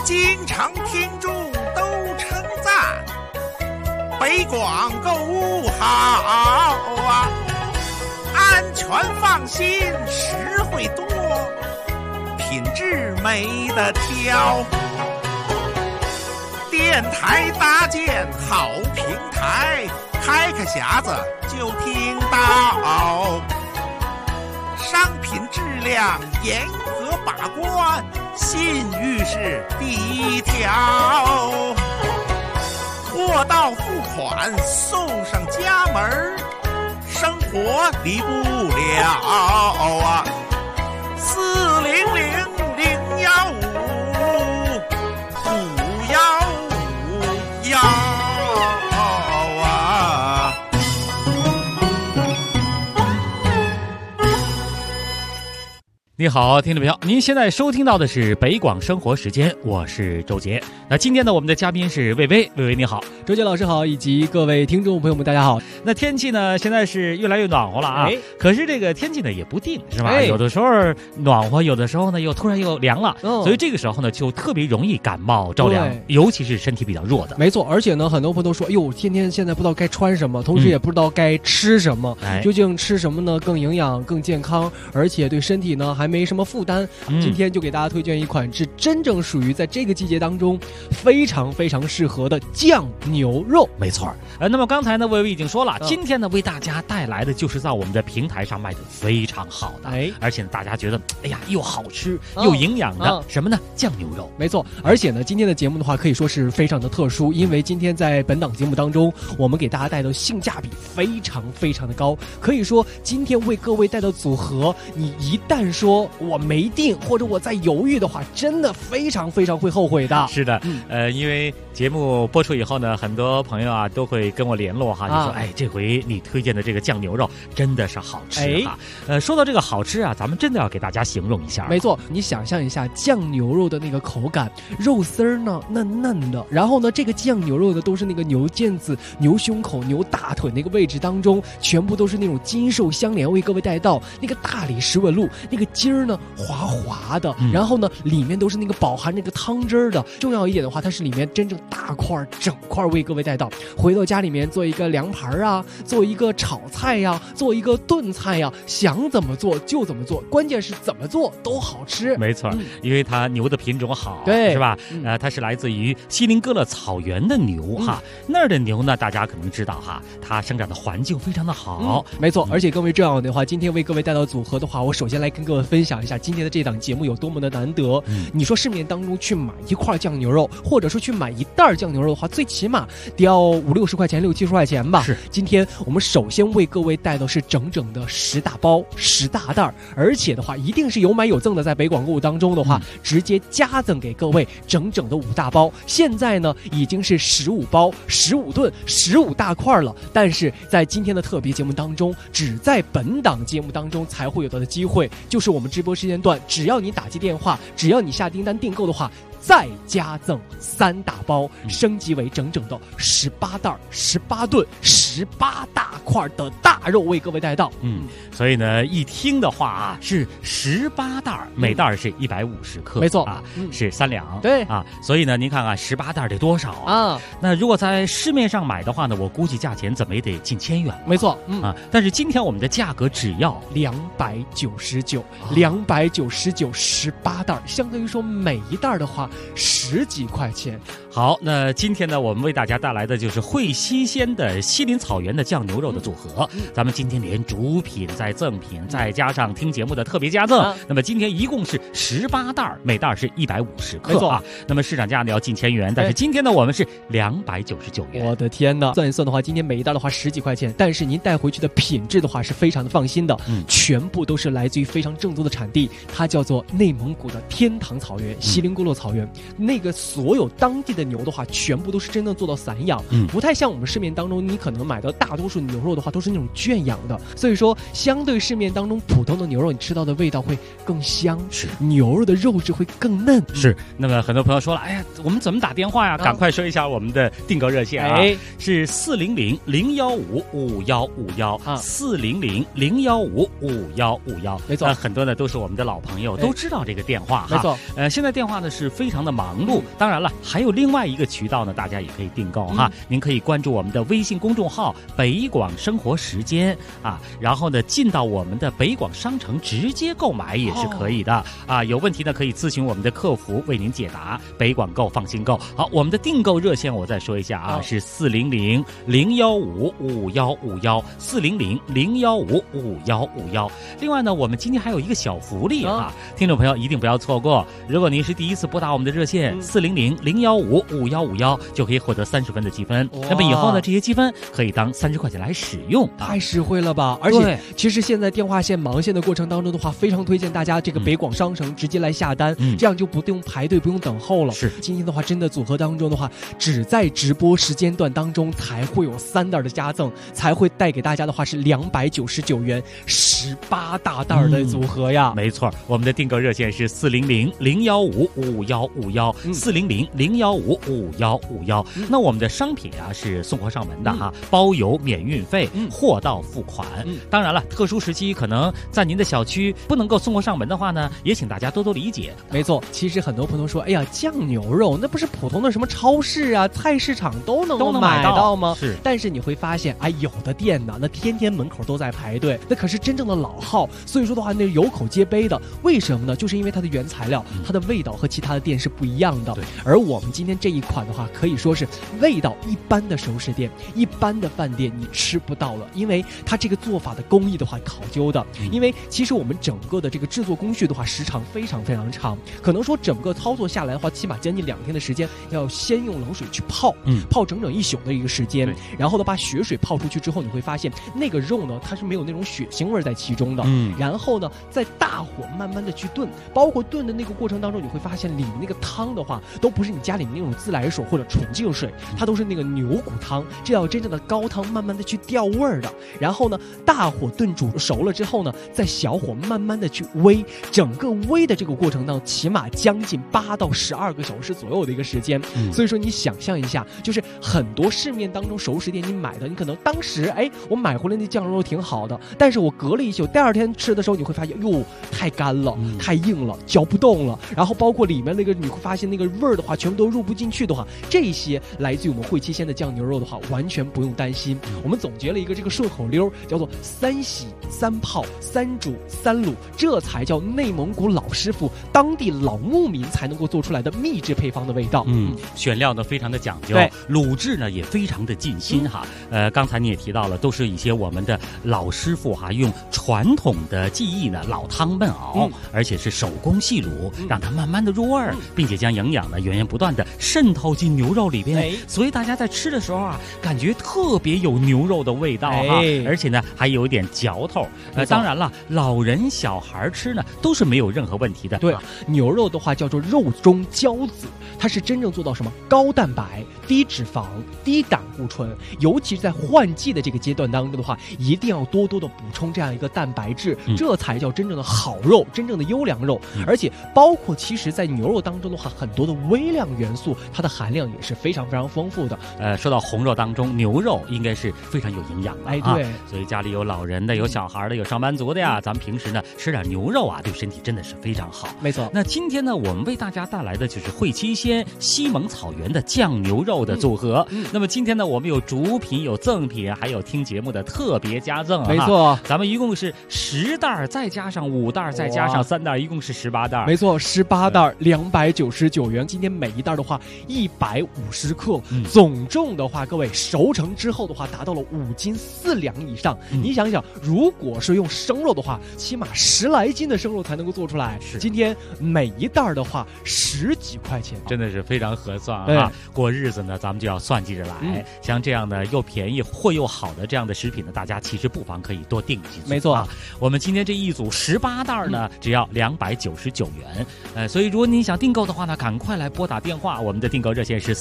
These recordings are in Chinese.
经常听众都称赞，北广购物好啊，安全放心，实惠多，品质没得挑。电台搭建好平台，开匣子就听到，商品质量严格把关，信誉是第一条。货到付款送上家门，生活离不了啊！400-015-515啊！ 你好，听众朋友，您现在收听到的是北广生活时间，我是周杰。那今天呢，我们的嘉宾是魏巍，魏巍你好， 周杰老师好，以及各位听众朋友们，大家好。 那天气呢，现在是越来越暖和了啊。可是这个天气呢也不定，是吧？有的时候暖和，有的时候呢又突然又凉了，所以这个时候呢就特别容易感冒着凉，尤其是身体比较弱的。 没错，而且呢，很多朋友都说，哟，天天现在不知道该穿什么，同时也不知道该吃什么，究竟吃什么呢更营养、更健康，而且对身体呢还没什么负担。今天就给大家推荐一款是真正属于在这个季节当中非常非常适合的酱牛肉。 没错。那么刚才呢，魏巍已经说了，今天呢为大家带来的就是在我们的平台上卖的非常好的，而且大家觉得哎呀又好吃又营养的什么呢？酱牛肉。 没错，而且呢今天的节目的话可以说是非常的特殊，因为今天在本档节目当中，我们给大家带的性价比非常非常的高，可以说今天为各位带的组合，你一旦说我没定或者我在犹豫的话，真的非常非常会后悔的。 是的，因为节目播出以后呢，很多朋友啊都会跟我联络哈，就说哎，这回你推荐的这个酱牛肉真的是好吃哈。说到这个好吃啊，咱们真的要给大家形容一下。 没错，你想象一下酱牛肉的那个口感，肉丝儿呢嫩嫩的，然后呢这个酱牛肉呢都是那个牛腱子、牛胸口、牛大腿那个位置当中，全部都是那种筋瘦相连，为各位带到那个大理石纹路，那个筋儿呢滑滑的，然后呢里面都是那个饱含那个汤汁儿的。重要一点的话，它是里面真正大块整块为各位带到，回到家里面做一个凉盘啊，做一个炒菜呀，做一个炖菜呀，想怎么做就怎么做，关键是怎么做都好吃。 没错，因为它牛的品种好， 对， 是吧？它是来自于锡林郭勒草原的牛哈，那儿的牛呢，大家可能知道哈，它生长的环境非常的好。 没错，而且各位这样的话，今天为各位带到组合的话，我首先来跟各位分享一下今天的这档节目有多么的难得。你说市面当中去买一块酱牛肉，或者说去买一袋酱牛肉的话，最起码得要50-60块钱、60-70块钱吧。 是， 今天我们首先为各位带的是整整的10大包、10大袋，而且的话一定是有买有赠的，在北广购物当中的话，直接加赠给各位整整的5大包。现在呢已经是15包、15顿、15大块了，但是在今天的特别节目当中，只在本档节目当中才会有的机会，就是我们直播时间段，只要你打击电话，只要你下订单订购的话，再加赠3大包，升级为整整的18袋、18顿、18大块的大肉为各位带到。 所以呢，一听的话啊，是18袋，每袋是150克， 没错啊，是3两， 对啊，所以呢，您看看18袋得多少啊？ 那如果在市面上买的话呢，我估计价钱怎么也得近千元， 没错， 啊，但是今天我们的价格只要 299，29918袋，相当于说每一袋的话10几块钱。 好，那今天呢，我们为大家带来的就是会西鲜的锡林草原的酱牛肉的组合。咱们今天连主品再赠品，再加上听节目的特别加赠，那么今天一共是18袋，每袋是150克啊。那么市场价呢要近千元，但是今天呢我们是299元。 我的天哪！算一算的话，今天每一袋的话10几块钱，但是您带回去的品质的话是非常的放心的，全部都是来自于非常正宗的产地，它叫做内蒙古的天堂草原、锡林郭勒草原，那个所有当地的牛的话，全部都是真正做到散养，不太像我们市面当中你可能买到大多数牛肉的话都是那种圈养的，所以说相对市面当中普通的牛肉，你吃到的味道会更香， 是牛肉的肉质会更嫩。 是，那么很多朋友说了，哎呀，我们怎么打电话呀？赶快说一下我们的订购热线啊，是400-015-5151，400-015-5151。 没错， 很多呢都是我们的老朋友，都知道这个电话哈。 没错， 现在电话呢是非常的忙碌，当然了，还有另外一个渠道呢，大家也可以订购哈。您可以关注我们的微信公众号“北广生活时间”啊，然后呢进到我们的北广商城直接购买也是可以的啊。有问题呢可以咨询我们的客服为您解答。北广购放心购。好，我们的订购热线我再说一下啊，是400-015-5151，400-015-5151。另外呢，我们今天还有一个小福利啊，听众朋友一定不要错过。如果您是第一次拨打我们的热线400-015-5151，就可以获得30分的积分。那么以后呢，这些积分可以当30块钱来使用， 太实惠了吧！而且其实现在电话线忙线的过程当中的话，非常推荐大家这个北广商城直接来下单，这样就不用排队，不用等候了。 是， 今天的话，真的组合当中的话，只在直播时间段当中才会有3袋的加赠，才会带给大家的话是299元18大袋的组合呀。 没错，我们的订购热线是400-015-5151，400-015-5151。那我们的商品啊是送货上门的哈，包邮免运费，货到付款。当然了，特殊时期可能在您的小区不能够送货上门的话呢，也请大家多多理解。 没错，其实很多朋友说，哎呀，酱牛肉那不是普通的什么超市啊、菜市场都能买到吗？ 是， 但是你会发现，哎，有的店呢，那天天门口都在排队，那可是真正的老号，所以说的话，那有口皆碑的。为什么呢？就是因为它的原材料，它的味道和其他的店是不一样的。而我们今天这一款的话，可以说是味道一般的熟食店、一般的饭店你吃不到了，因为它这个做法的工艺的话考究的。因为其实我们整个的这个制作工序的话，时长非常非常长，可能说整个操作下来的话，起码将近2天的时间，要先用冷水去泡，泡整整1宿的一个时间，然后呢把血水泡出去之后，你会发现那个肉呢，它是没有那种血腥味在其中的。然后呢，在大火慢慢的去炖，包括炖的那个过程当中，你会发现里面那个汤的话，都不是你家里面那种自来水或者纯净水，它都是那个牛骨汤，这要真正的高汤慢慢的去调味儿的。然后呢，大火炖煮熟了之后呢，在小火慢慢的去煨，整个煨的这个过程当中，起码将近8到12个小时左右的一个时间。所以说你想象一下，就是很多市面当中熟食店你买的，你可能当时哎我买回来那酱肉挺好的，但是我隔了1宿，第2天吃的时候你会发现哟太干了，太硬了，嚼不动了，然后包括里面那个你会发现那个味儿的话全部都入不进去的话，这些来自于我们汇七鲜的酱牛肉的话完全不用担心。我们总结了一个这个顺口溜，叫做3洗3泡3煮3卤，这才叫内蒙古老师傅当地老牧民才能够做出来的秘制配方的味道。 选料呢非常的讲究，卤制呢也非常的尽心哈。刚才你也提到了，都是一些我们的老师傅哈，用传统的技艺呢老汤焖熬，而且是手工细卤，让它慢慢的入味儿，并且将营养呢源源不断的渗透进牛肉里边，所以大家在吃的时候啊，感觉特别有牛肉的味道哈，而且呢还有一点嚼头。当然了，老人小孩吃呢都是没有任何问题的。 对，牛肉的话叫做肉中骄子，它是真正做到什么高蛋白、低脂肪、低胆固醇，尤其是在换季的这个阶段当中的话，一定要多多的补充这样一个蛋白质，这才叫真正的好肉，真正的优良肉。而且包括其实在牛肉当中的话，很多的微量元素，它的含量也是非常非常丰富的。 说到红肉当中，牛肉应该是非常有营养的。对，所以家里有老人的、有小孩的、有上班族的呀，咱们平时呢吃点牛肉啊，对身体真的是非常好。 没错。 那今天呢，我们为大家带来的就是汇七鲜西蒙草原的酱牛肉的组合。那么今天呢，我们有主品、有赠品，还有听节目的特别加赠。 没错， 咱们一共是10袋，再加上5袋，再加上3袋，一共是18袋。 没错，18袋299元。今天每一袋的话150克，总重的话，各位熟成之后的话，达到了5斤4两以上。你想想，如果是用生肉的话，起码10来斤的生肉才能够做出来。今天每一袋的话10几块钱， 真的是非常合算啊！过日子呢，咱们就要算计着来。像这样的又便宜货又好的这样的食品呢，大家其实不妨可以多订几组。 没错， 我们今天这一组18袋呢，只要299元。所以如果您想订购的话呢，赶快来拨打电话。 我们的订购热线是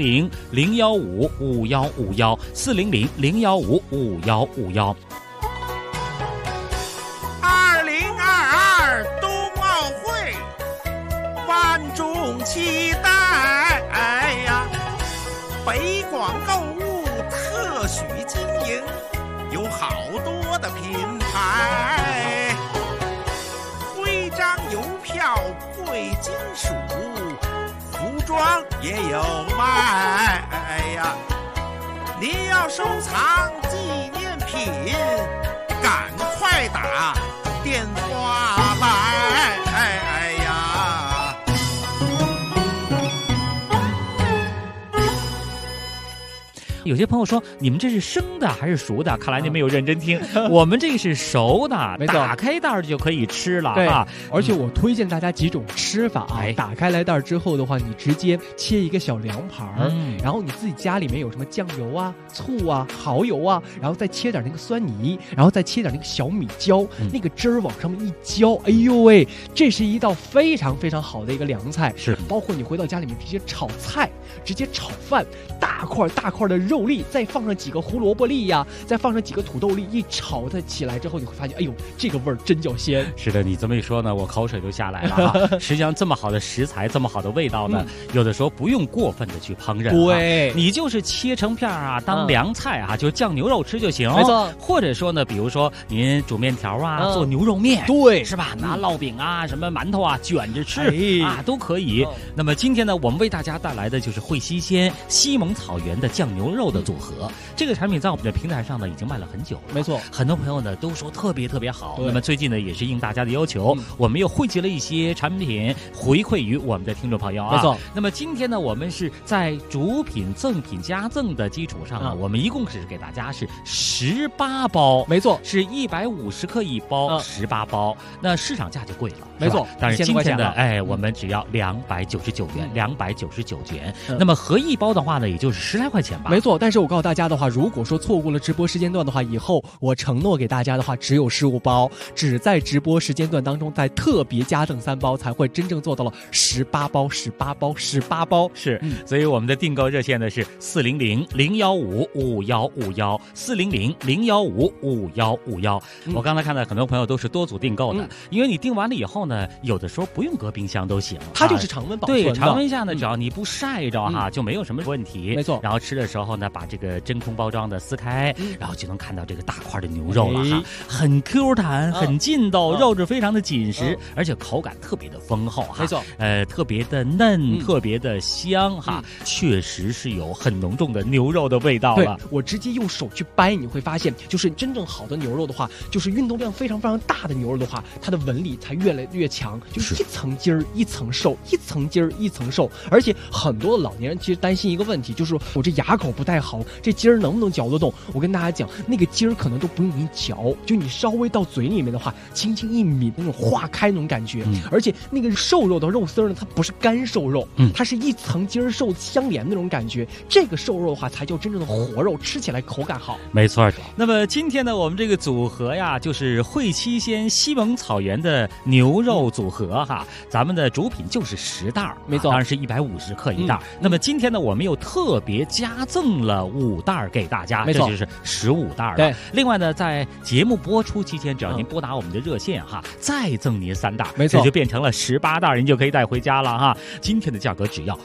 400-015-5151，400-015-5151。 2022冬奥会，万众期待呀！北广购物特许经营，有好多的品牌，徽章邮票贵金属，服装也有卖呀！你要收藏纪念品，赶快打电话来呀！ 有些朋友说你们这是生的还是熟的？看来你没有认真听，我们这个是熟的，打开袋就可以吃了啊！ 而且我推荐大家几种吃法啊。打开来袋之后的话，你直接切一个小凉盘然后你自己家里面有什么酱油啊、醋啊、蚝油啊，然后再切点那个酸泥，然后再切点那个小米椒，那个汁儿往上面一浇，哎呦喂，这是一道非常非常好的一个凉菜。 是， 包括你回到家里面直接炒菜，直接炒饭，大块大块的肉粒，再放上几个胡萝卜粒呀，再放上几个土豆粒，一炒它起来之后，你会发现，哎呦，这个味儿真叫鲜。 是的，你这么一说呢，我口水都下来了啊！实际上，这么好的食材，这么好的味道呢，有的时候不用过分的去烹饪， 对， 你就是切成片啊，当凉菜啊，就是酱牛肉吃就行。 没错， 或者说呢，比如说您煮面条啊，做牛肉面， 对， 是吧？拿烙饼啊，什么馒头啊，卷着吃啊，都可以。那么今天呢，我们为大家带来的就是会西鲜西蒙草原的酱牛肉的组合。这个产品在我们的平台上呢，已经卖了很久了。 没错， 很多朋友呢都说特别特别好。那么最近呢，也是应大家的要求，我们又汇集了一些产品回馈于我们的听众朋友啊。 没错。 那么今天呢，我们是在主品、赠品、加赠的基础上呢，我们一共是给大家是18包。 没错， 是150克一包，18包。那市场价就贵了， 没错。 但是今天呢，我们只要299元，299元。那么合一包的话呢，也就是10来块钱吧。 没错。但是我告诉大家的话，如果说错过了直播时间段的话，以后我承诺给大家的话，只有15包，只在直播时间段当中，在特别加赠3包，才会真正做到了18包、18包、18包。 是，所以我们的订购热线呢是400-015-5151，400-015-5151。我刚才看到很多朋友都是多组订购的，因为你订完了以后呢，有的时候不用搁冰箱都行， 它就是常温保存的。 对，常温下呢，只要你不晒着哈，就没有什么问题。 没错。 然后吃的时候呢，把这个真空包装的撕开，然后就能看到这个大块的牛肉了哈，很 Q 弹，很劲道，肉质非常的紧实，而且口感特别的丰厚哈。 没错， 特别的嫩，特别的香哈，确实是有很浓重的牛肉的味道了。 对，我直接用手去掰，你会发现，就是真正好的牛肉的话，就是运动量非常非常大的牛肉的话，它的纹理才越来越强，就是一层筋儿一层瘦，一层筋儿一层瘦。而且很多的老年人其实担心一个问题，就是我这牙口不太好，这筋儿能不能嚼得动？我跟大家讲，那个筋儿可能都不用你嚼，就你稍微到嘴里面的话，轻轻一抿，那种化开那种感觉。而且那个瘦肉的肉丝呢，它不是干瘦肉，它是一层筋儿瘦相连的那种感觉。这个瘦肉的话，才叫真正的活肉，吃起来口感好。 没错。那么今天呢，我们这个组合呀，就是会西鲜西蒙草原的牛肉组合哈。咱们的主品就是10袋， 没错， 当然是150克一袋。那么今天呢，我们又特别加赠了5袋给大家， 没错， 这就是15袋了。 对。 另外呢，在节目播出期间，只要您拨打我们的热线哈，再赠您3袋， 没错， 这就变成了18袋，您就可以带回家了哈。今天的价格只要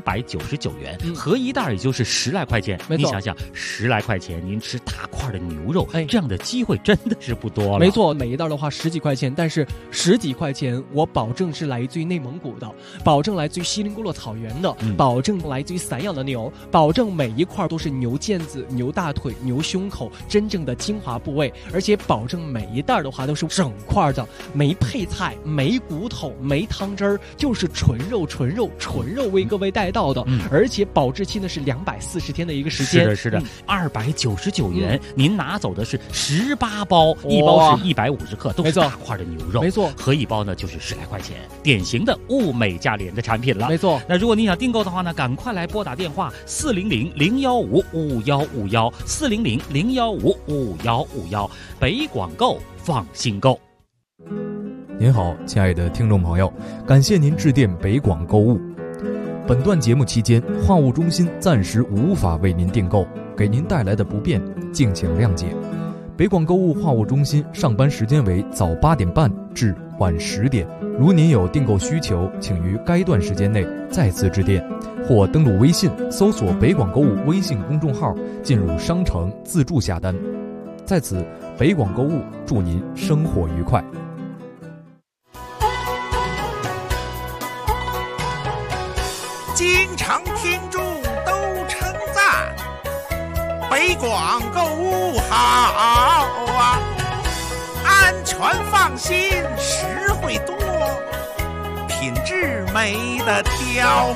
299元，合一袋也就是10来块钱。你想想，10来块钱您吃大块的牛肉，这样的机会真的是不多了。 没错，每一袋的话10几块钱，但是10几块钱我保证是来自于内蒙古的，保证来自于锡林郭勒草原的，保证来自于散养的牛，保证每一块都是牛腱子、牛大腿、牛胸口真正的精华部位，而且保证每一袋的话都是整块的，没配菜、没骨头、没汤汁儿，就是纯肉为各位带到的，而且保质期呢是240天的一个时间。 是的，299元，您拿走的是18包，一包是150克，都是大块的牛肉， 没错， 合一包呢就是10来块钱，典型的物美价廉的产品了。 没错。 那如果你想订购的话呢，赶快来拨打电话400-015-5151，400-015-5151，北广购放心购。 您好，亲爱的听众朋友，感谢您致电北广购物。本本段节目期间，话务中心暂时无法为您订购，给您带来的不便，敬请谅解。北广购物话务中心上班时间为早8点半至晚10点，如您有订购需求，请于该段时间内再次致电，或登录微信搜索北广购物微信公众号，进入商城自助下单。在此，北广购物祝您生活愉快。 经常听众都称赞北广购物好啊，安全放心，实惠多，品质没得挑。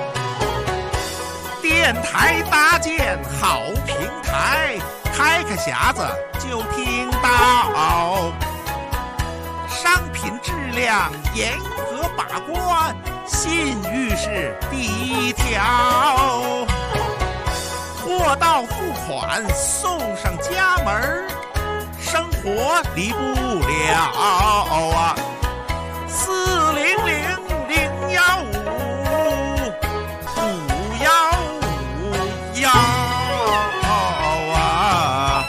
电台搭建好平台，开个匣子就听到，商品质量严格把关，信誉是第一条。货到付款送上家门，生活离不了啊！400-015-515啊！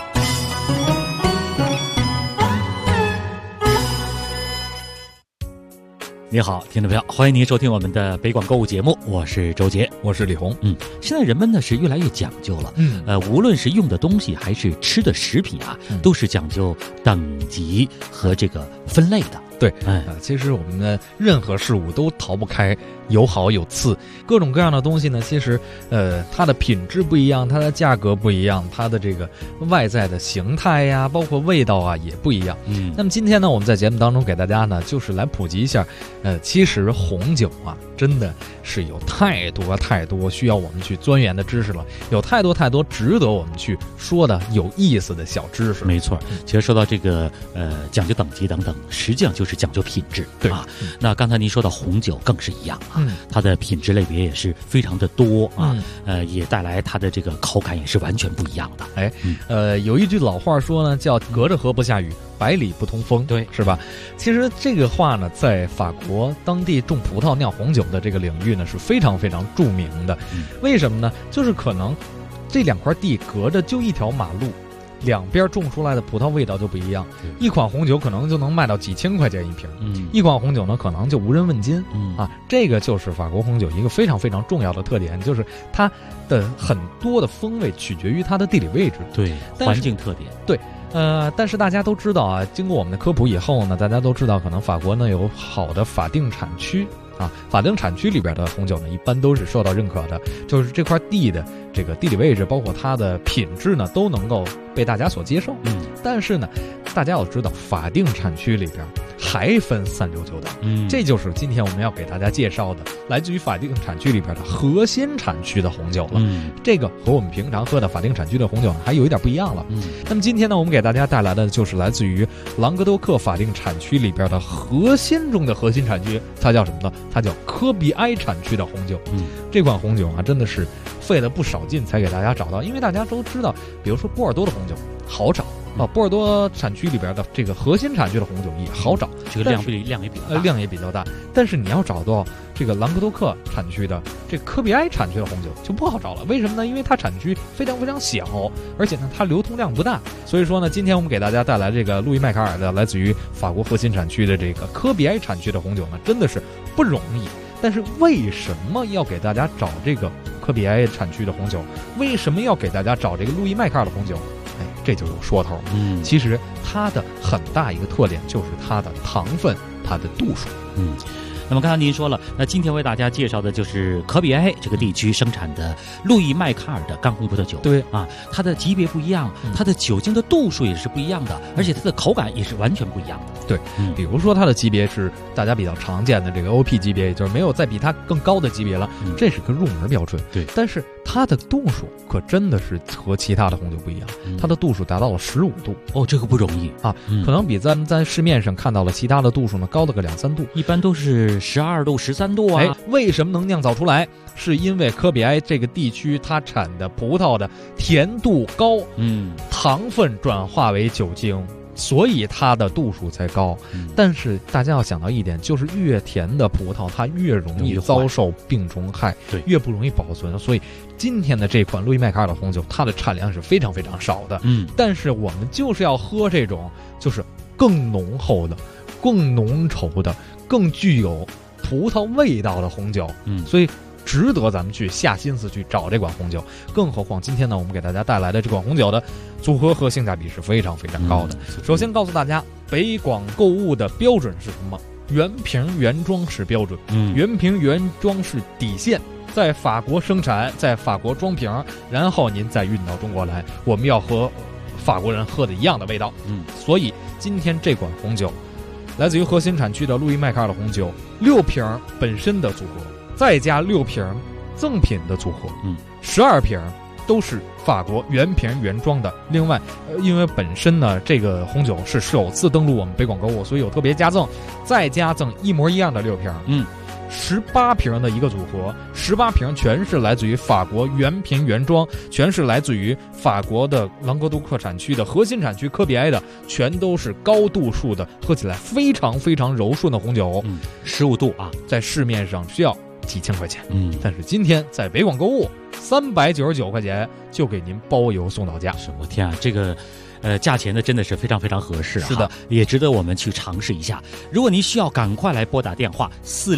你好，听众朋友，欢迎您收听我们的北广购物节目，我是周杰， 我是李红。 现在人们呢是越来越讲究了，无论是用的东西还是吃的食品啊，都是讲究等级和这个分类的。 对，其实我们的任何事物都逃不开有好有次，各种各样的东西呢，其实它的品质不一样，它的价格不一样，它的这个外在的形态呀，包括味道啊也不一样。那么今天呢，我们在节目当中给大家呢，就是来普及一下，其实红酒啊，真的是有太多需要我们去钻研的知识了，有太多值得我们去说的有意思的小知识。 没错，其实说到这个讲究等级等等，实际上就是讲究品质。 对啊，那刚才您说到红酒更是一样啊，它的品质类别也是非常的多啊，也带来它的这个口感也是完全不一样的。 有一句老话说呢，叫隔着河不下雨，百里不通风， 对， 是吧？其实这个话呢，在法国当地种葡萄酿红酒的这个领域呢，是非常著名的。为什么呢？就是可能这2块地隔着就一条马路，两边种出来的葡萄味道就不一样。一款红酒可能就能卖到几千块钱一瓶，一款红酒呢可能就无人问津。这个就是法国红酒一个非常重要的特点，就是它的很多的风味取决于它的地理位置， 对，环境特点， 对。但是大家都知道啊，经过我们的科普以后呢，大家都知道，可能法国呢有好的法定产区啊，法定产区里边的红酒呢，一般都是受到认可的，就是这块地的这个地理位置，包括它的品质呢，都能够被大家所接受。但是呢，大家要知道，法定产区里边还分3、6、9等。这就是今天我们要给大家介绍的，来自于法定产区里边的核心产区的红酒了。这个和我们平常喝的法定产区的红酒呢，还有一点不一样了。那么今天呢，我们给大家带来的就是来自于朗格多克法定产区里边的核心中的核心产区，它叫什么呢？它叫科比埃产区的红酒。这款红酒啊，真的是费了不少劲才给大家找到，因为大家都知道，比如说波尔多的红酒好找。波尔多产区里边的这个核心产区的红酒也好找， 这个量也比较大， 但是你要找到这个朗格多克产区的这个科比埃产区的红酒就不好找了。为什么呢？因为它产区非常小，而且呢它流通量不大。所以说呢，今天我们给大家带来这个路易麦卡尔的来自于法国核心产区的这个科比埃产区的红酒呢，真的是不容易。但是为什么要给大家找这个科比埃产区的红酒？为什么要给大家找这个路易麦卡尔的红酒？这就有说头。其实它的很大一个特点就是它的糖分，它的度数。 那么刚才您说了，那今天为大家介绍的就是科比埃这个地区生产的路易麦卡尔的干红葡萄酒。 对啊，它的级别不一样，它的酒精的度数也是不一样的，而且它的口感也是完全不一样的。 对，比如说它的级别是大家比较常见的这个 OP 级别，也就是没有再比它更高的级别了，这是个入门标准。 对， 但是它的度数可真的是和其他的红酒不一样，它的度数达到了15度。 哦，这个不容易啊，可能比咱们在市面上看到了其他的度数呢高了个2、3度， 一般都是12度、13度啊。 为什么能酿造出来？是因为科比埃这个地区它产的葡萄的甜度高，糖分转化为酒精， 所以它的度数才高。但是大家要想到一点，就是越甜的葡萄它越容易遭受病虫害， 对， 越不容易保存。所以今天的这款路易麦卡尔的红酒，它的产量是非常非常少的。但是我们就是要喝这种就是更浓厚的、更浓稠的、更具有葡萄味道的红酒。所以值得咱们去下心思去找这款红酒。更何况今天呢，我们给大家带来的这款红酒的组合和性价比是非常非常高的。首先告诉大家，北广购物的标准是什么？原瓶原装是标准，原瓶原装是底线，在法国生产，在法国装瓶，然后您再运到中国来，我们要和法国人喝的一样的味道。所以今天这款红酒来自于核心产区的路易麦卡尔的红酒，6瓶本身的组合，再加6瓶赠品的组合，12瓶都是法国原瓶原装的。另外，因为本身呢这个红酒是首次登陆我们北广购物，所以有特别加赠，再加赠一模一样的6瓶，18瓶的一个组合，18瓶全是来自于法国原瓶原装，全是来自于法国的朗格杜克产区的核心产区科比埃的，全都是高度数的，喝起来非常非常柔顺的红酒 ，15度啊， 在市面上需要几千块钱，但是今天在北广购物399块钱就给您包邮送到家。 我天啊，这个价钱呢真的是非常非常合适啊！ 是的， 也值得我们去尝试一下。如果您需要，赶快来拨打电话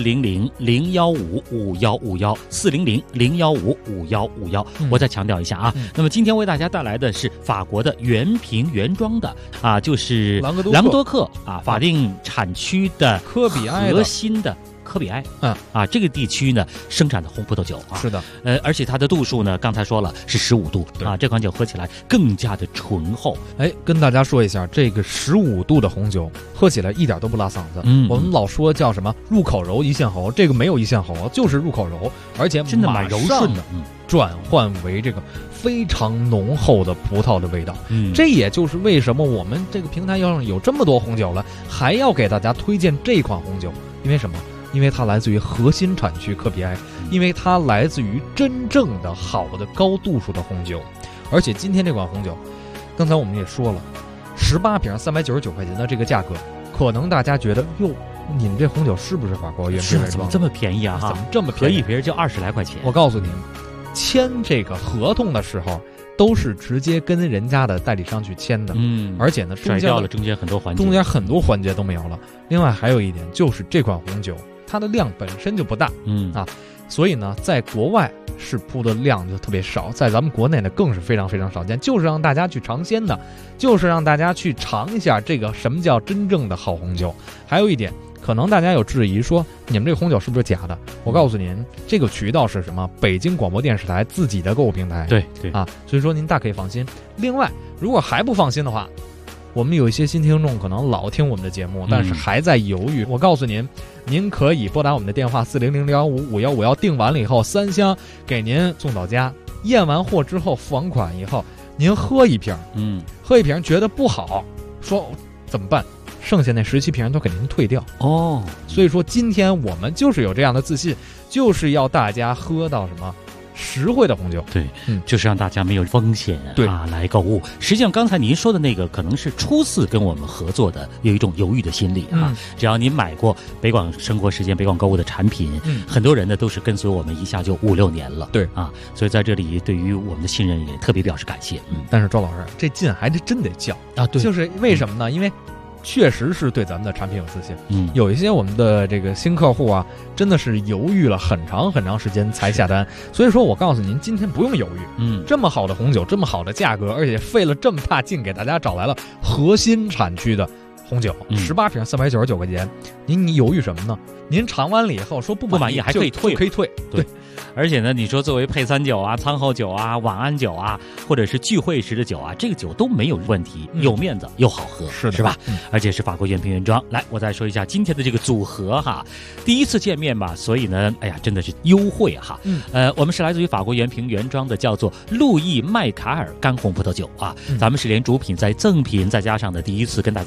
400-015-5151，400-015-5151。我再强调一下啊，那么今天为大家带来的是法国的原瓶原装的啊，就是朗多克啊法定产区的科比埃核心的。科比埃，这个地区呢生产的红葡萄酒啊， 是的， 而且它的度数呢，刚才说了是15度啊，这款酒喝起来更加的醇厚。 跟大家说一下，这个15度的红酒喝起来一点都不拉嗓子。我们老说叫什么入口柔一线喉，这个没有一线喉，就是入口柔，而且真的蛮柔顺的， 转换为这个非常浓厚的葡萄的味道。这也就是为什么我们这个平台上有这么多红酒了，还要给大家推荐这款红酒，因为什么？因为它来自于核心产区科比埃，因为它来自于真正的好的高度数的红酒。而且今天这款红酒，刚才我们也说了，18瓶399块钱的这个价格，可能大家觉得哟，你们这红酒是不是法国原瓶原装？ 怎么这么便宜啊？ 怎么这么便宜？ 合一瓶就20来块钱。 我告诉您，签这个合同的时候都是直接跟人家的代理商去签的，而且呢， 甩掉了中间很多环节， 都没有了。另外还有一点就是这款红酒它的量本身就不大，所以呢，在国外是铺的量就特别少，在咱们国内呢更是非常非常少见，就是让大家去尝鲜的，就是让大家去尝一下这个什么叫真正的好红酒。还有一点，可能大家有质疑说你们这个红酒是不是假的？我告诉您，这个渠道是什么？北京广播电视台自己的购物平台。 对所以说您大可以放心。另外，如果还不放心的话，我们有一些新听众可能老听我们的节目，但是还在犹豫。我告诉您，您可以拨打我们的电话400-015-5151，订完了以后3箱给您送到家，验完货之后付完款以后，您喝一瓶，喝一瓶觉得不好，说怎么办？剩下那17瓶都给您退掉哦。 所以说今天我们就是有这样的自信，就是要大家喝到什么实惠的红酒。 对，就是让大家没有风险来购物。实际上刚才您说的那个可能是初次跟我们合作的，有一种犹豫的心理啊。只要您买过北广生活时间、北广购物的产品，很多人呢都是跟随我们一下就5-6年了。 对啊，所以在这里对于我们的信任也特别表示感谢。 但是周老师，这劲还是真得叫啊。对， 就是为什么呢？因为确实是对咱们的产品有自信。有一些我们的这个新客户啊，真的是犹豫了很长很长时间才下单。所以说我告诉您，今天不用犹豫。这么好的红酒，这么好的价格，而且费了这么大劲给大家找来了核心产区的红酒，18瓶399块钱，您犹豫什么呢？您尝完了以后说不满意还可以退， 对。 而且呢，你说作为配餐酒啊、餐后酒啊、晚安酒啊，或者是聚会时的酒啊，这个酒都没有问题，有面子又好喝，是吧？而且是法国原瓶原装。来，我再说一下今天的这个组合哈，第一次见面吧，所以呢，哎呀，真的是优惠哈。我们是来自于法国原瓶原装的，叫做路易麦卡尔干红葡萄酒啊。咱们是连主品再赠品，再加上的第一次跟大家见面的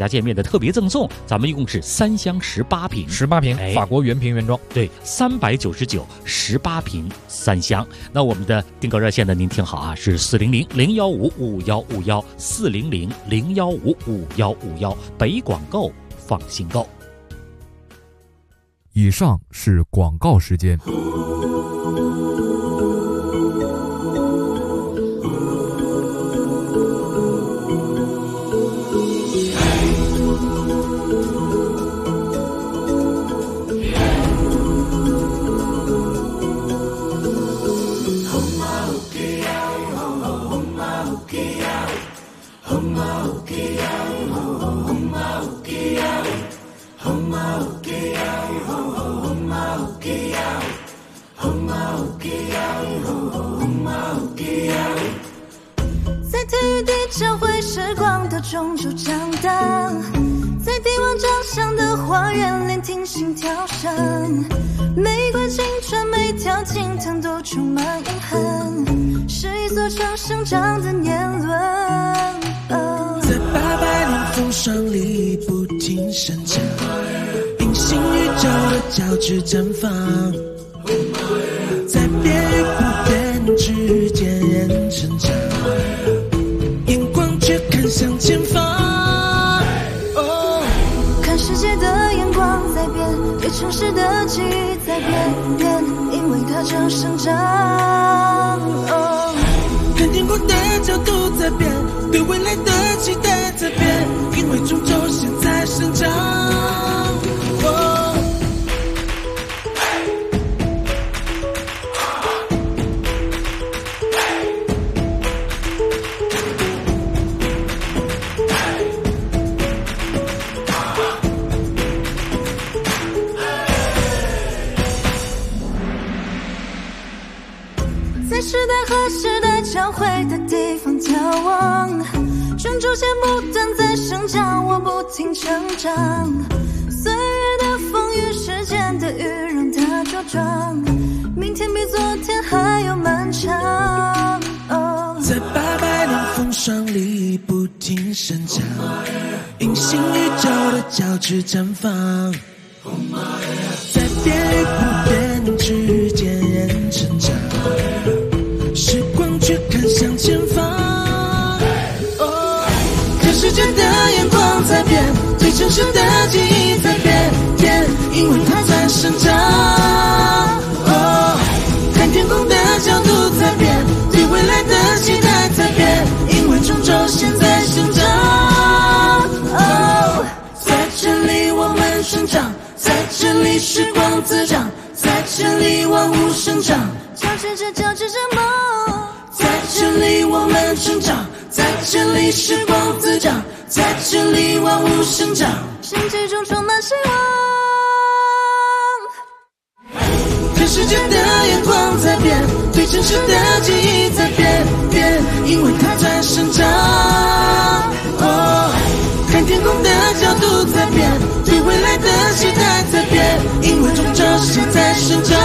特别赠送，咱们一共是3箱18瓶 ，18瓶， 哎法国原瓶原装， 对，399，18瓶3箱。那我们的订购热线呢，您听好啊，是400-015-5151，400-015-5151，北广购放心购。 以上是广告时间。 在体育地交汇时光的中柱长大，在帝王长相的花园聆听心跳声，玫瑰青春每条青藤都充满遗憾，是一座城生长的年轮。 在800年风霜里不停生长，平行宇宙的交织绽放，在变与不变之间人成长，眼光却看向前方。 看世界的眼光在变，对城市的记忆在变，因为它正生长。 看天空的角度在变，对未来的期待在变，因为终究现在生长。 在时代和时代交汇的地方眺望，种种线不断在生长，我不停成长。岁月的风雨，时间的雨，让它茁壮，明天比昨天还要漫长。 在800年风霜里不停生长，平行宇宙的交织绽放，在变与不变之间人成长，时光却看向前方。看世界的眼光在变，对城市的记忆在变，因为它在生长。看天空的角度在变，对未来的期待在变，因为终究现在生长。在这里我们生长，在这里时光滋长，在这里万物生长， 交织着交织着梦。 在这里我们生长，在这里时光滋长，在这里万物生长， 世界中充满希望。 看世界的眼光在变，对城市的记忆在变，因为它在生长。看天空的角度在变，对未来的期待在变，因为终究现在生长。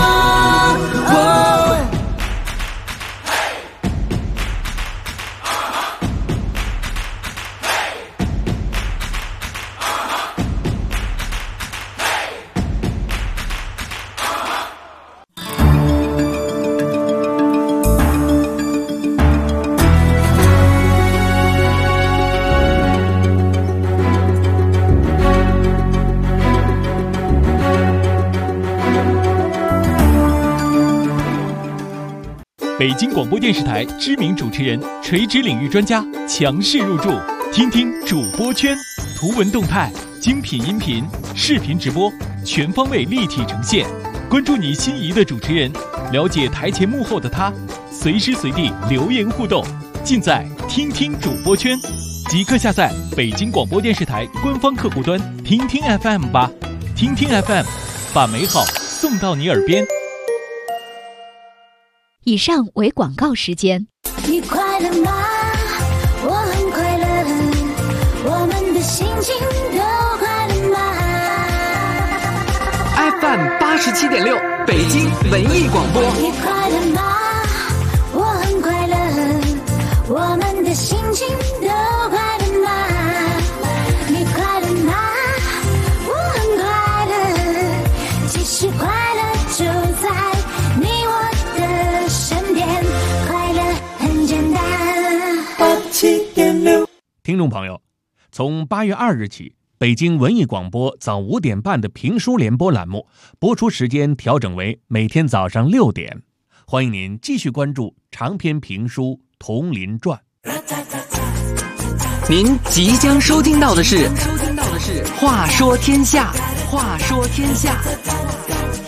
北京广播电视台知名主持人、垂直领域专家强势入驻，听听主播圈，图文动态、精品音频、视频直播，全方位立体呈现。关注你心仪的主持人，了解台前幕后的他，随时随地留言互动，尽在听听主播圈。即刻下载北京广播电视台官方客户端听听 FM 吧，听听 FM， 把美好送到你耳边。 以上为广告时间。 你快乐吗？我很快乐，我们的心情都快乐吗 ？FM 87.6，北京文艺广播。 你快乐吗？我很快乐，我们的心情都快乐吗？你快乐听众朋友，从8月2日起，北京文艺广播早5点半的评书联播栏目播出时间调整为每天早上6点。欢迎您继续关注长篇评书《铜林传》。 您即将收听到的是《话说天下》，话说天下。